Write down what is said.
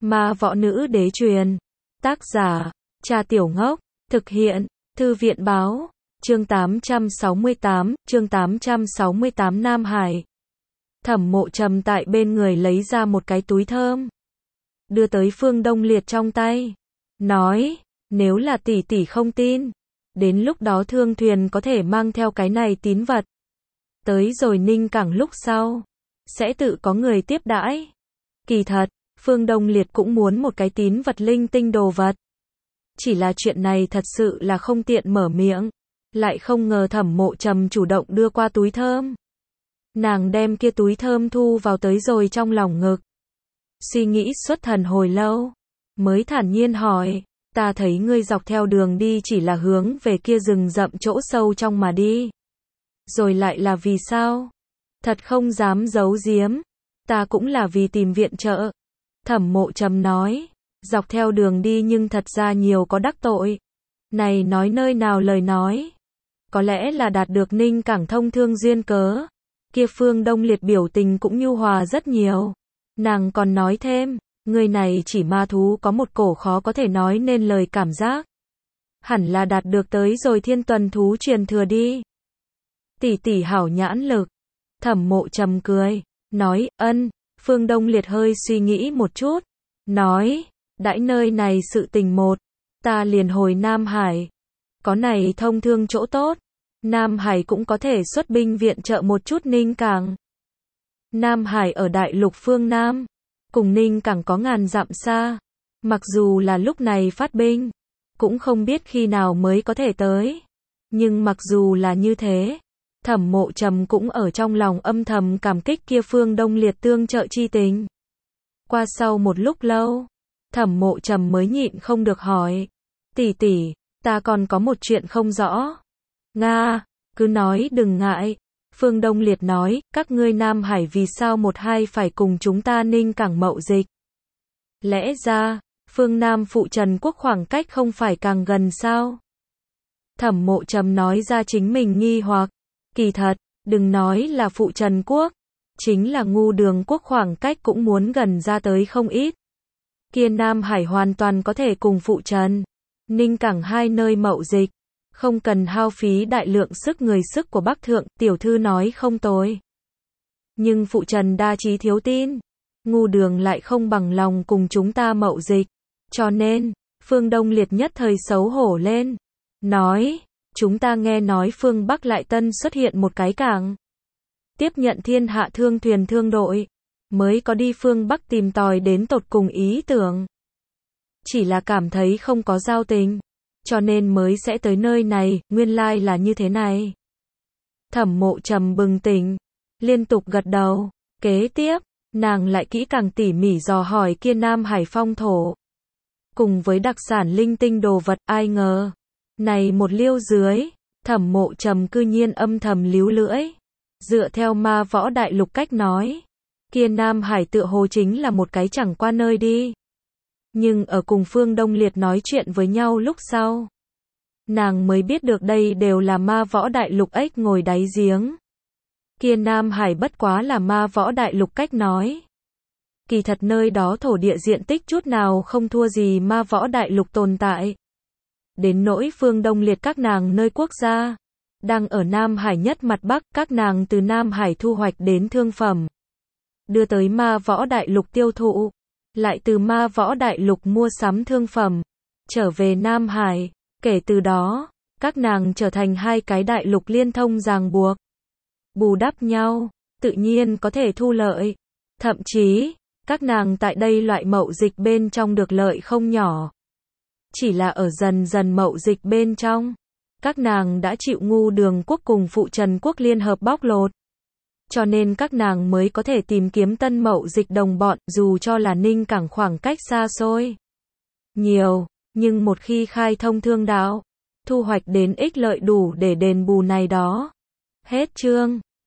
Ma võ nữ đế truyền. Tác giả, Cha Tiểu Ngốc. Thực hiện, Thư viện báo. Chương 868 Nam Hải. Thẩm Mộ Trầm tại bên người lấy ra một cái túi thơm, đưa tới Phương Đông Liệt trong tay, nói, nếu là tỷ tỷ không tin, đến lúc đó Thương Thuyền có thể mang theo cái này tín vật. Tới rồi Ninh Cảng lúc sau, sẽ tự có người tiếp đãi. Kỳ thật, Phương Đông Liệt cũng muốn một cái tín vật linh tinh đồ vật. Chỉ là chuyện này thật sự là không tiện mở miệng, lại không ngờ Thẩm Mộ Trầm chủ động đưa qua túi thơm. Nàng đem kia túi thơm thu vào tới rồi trong lòng ngực. Suy nghĩ xuất thần hồi lâu, mới thản nhiên hỏi, ta thấy ngươi dọc theo đường đi chỉ là hướng về kia rừng rậm chỗ sâu trong mà đi. Rồi lại là vì sao? Thật không dám giấu giếm, ta cũng là vì tìm viện trợ. Thẩm Mộ Trầm nói, dọc theo đường đi nhưng thật ra nhiều có đắc tội. Này nói nơi nào lời nói. Có lẽ là đạt được Ninh Cảng thông thương duyên cớ. Kia Phương Đông Liệt biểu tình cũng nhu hòa rất nhiều. Nàng còn nói thêm, người này chỉ ma thú có một cổ khó có thể nói nên lời cảm giác. Hẳn là đạt được tới rồi thiên tuần thú truyền thừa đi. Tỷ tỷ hảo nhãn lực. Thẩm Mộ Trầm cười, nói, ân. Phương Đông Liệt hơi suy nghĩ một chút, nói, đãi nơi này sự tình một, ta liền hồi Nam Hải. Có này thông thương chỗ tốt, Nam Hải cũng có thể xuất binh viện trợ một chút Ninh Cảng. Nam Hải ở đại lục phương Nam, cùng Ninh Cảng có ngàn dặm xa, mặc dù là lúc này phát binh, cũng không biết khi nào mới có thể tới. Nhưng mặc dù là như thế, Thẩm Mộ Trầm cũng ở trong lòng âm thầm cảm kích kia Phương Đông Liệt tương trợ chi tình. Qua sau một lúc lâu, Thẩm Mộ Trầm mới nhịn không được hỏi, tỷ tỷ, ta còn có một chuyện không rõ. Nga, cứ nói đừng ngại. Phương Đông Liệt nói, các ngươi Nam Hải vì sao một hai phải cùng chúng ta Ninh Cảng mậu dịch? Lẽ ra, phương Nam phụ Trần quốc khoảng cách không phải càng gần sao? Thẩm Mộ Trầm nói ra chính mình nghi hoặc. Kỳ thật, đừng nói là phụ Trần quốc, chính là Ngu Đường quốc khoảng cách cũng muốn gần ra tới không ít. Kia Nam Hải hoàn toàn có thể cùng phụ Trần, Ninh Cảng hai nơi mậu dịch, không cần hao phí đại lượng sức người sức của Bắc Thượng, tiểu thư nói không tồi. Nhưng phụ Trần đa trí thiếu tin, Ngu Đường lại không bằng lòng cùng chúng ta mậu dịch, cho nên, Phương Đông Liệt nhất thời xấu hổ lên, nói, chúng ta nghe nói phương Bắc lại tân xuất hiện một cái cảng, tiếp nhận thiên hạ thương thuyền thương đội, mới có đi phương Bắc tìm tòi đến tột cùng ý tưởng. Chỉ là cảm thấy không có giao tình, cho nên mới sẽ tới nơi này, nguyên lai là như thế này. Thẩm Mộ Trầm bừng tỉnh, liên tục gật đầu, kế tiếp, nàng lại kỹ càng tỉ mỉ dò hỏi kia Nam Hải phong thổ. Cùng với đặc sản linh tinh đồ vật, ai ngờ, này một liêu dưới, Thẩm Mộ Trầm cư nhiên âm thầm líu lưỡi. Dựa theo ma võ đại lục cách nói, kia Nam Hải tựa hồ chính là một cái chẳng qua nơi đi. Nhưng ở cùng Phương Đông Liệt nói chuyện với nhau lúc sau, nàng mới biết được đây đều là ma võ đại lục ếch ngồi đáy giếng. Kia Nam Hải bất quá là ma võ đại lục cách nói. Kỳ thật nơi đó thổ địa diện tích chút nào không thua gì ma võ đại lục tồn tại. Đến nỗi Phương Đông Liệt các nàng nơi quốc gia, đang ở Nam Hải nhất mặt Bắc, các nàng từ Nam Hải thu hoạch đến thương phẩm, đưa tới ma võ đại lục tiêu thụ, lại từ ma võ đại lục mua sắm thương phẩm, trở về Nam Hải, kể từ đó, các nàng trở thành hai cái đại lục liên thông ràng buộc, bù đắp nhau, tự nhiên có thể thu lợi, thậm chí, các nàng tại đây loại mậu dịch bên trong được lợi không nhỏ. Chỉ là ở dần dần mậu dịch bên trong, các nàng đã chịu Ngu Đường quốc cùng phụ Trần quốc liên hợp bóc lột. Cho nên các nàng mới có thể tìm kiếm tân mậu dịch đồng bọn, dù cho là Ninh Cảng khoảng cách xa xôi nhiều, nhưng một khi khai thông thương đạo, thu hoạch đến ích lợi đủ để đền bù này đó. Hết chương.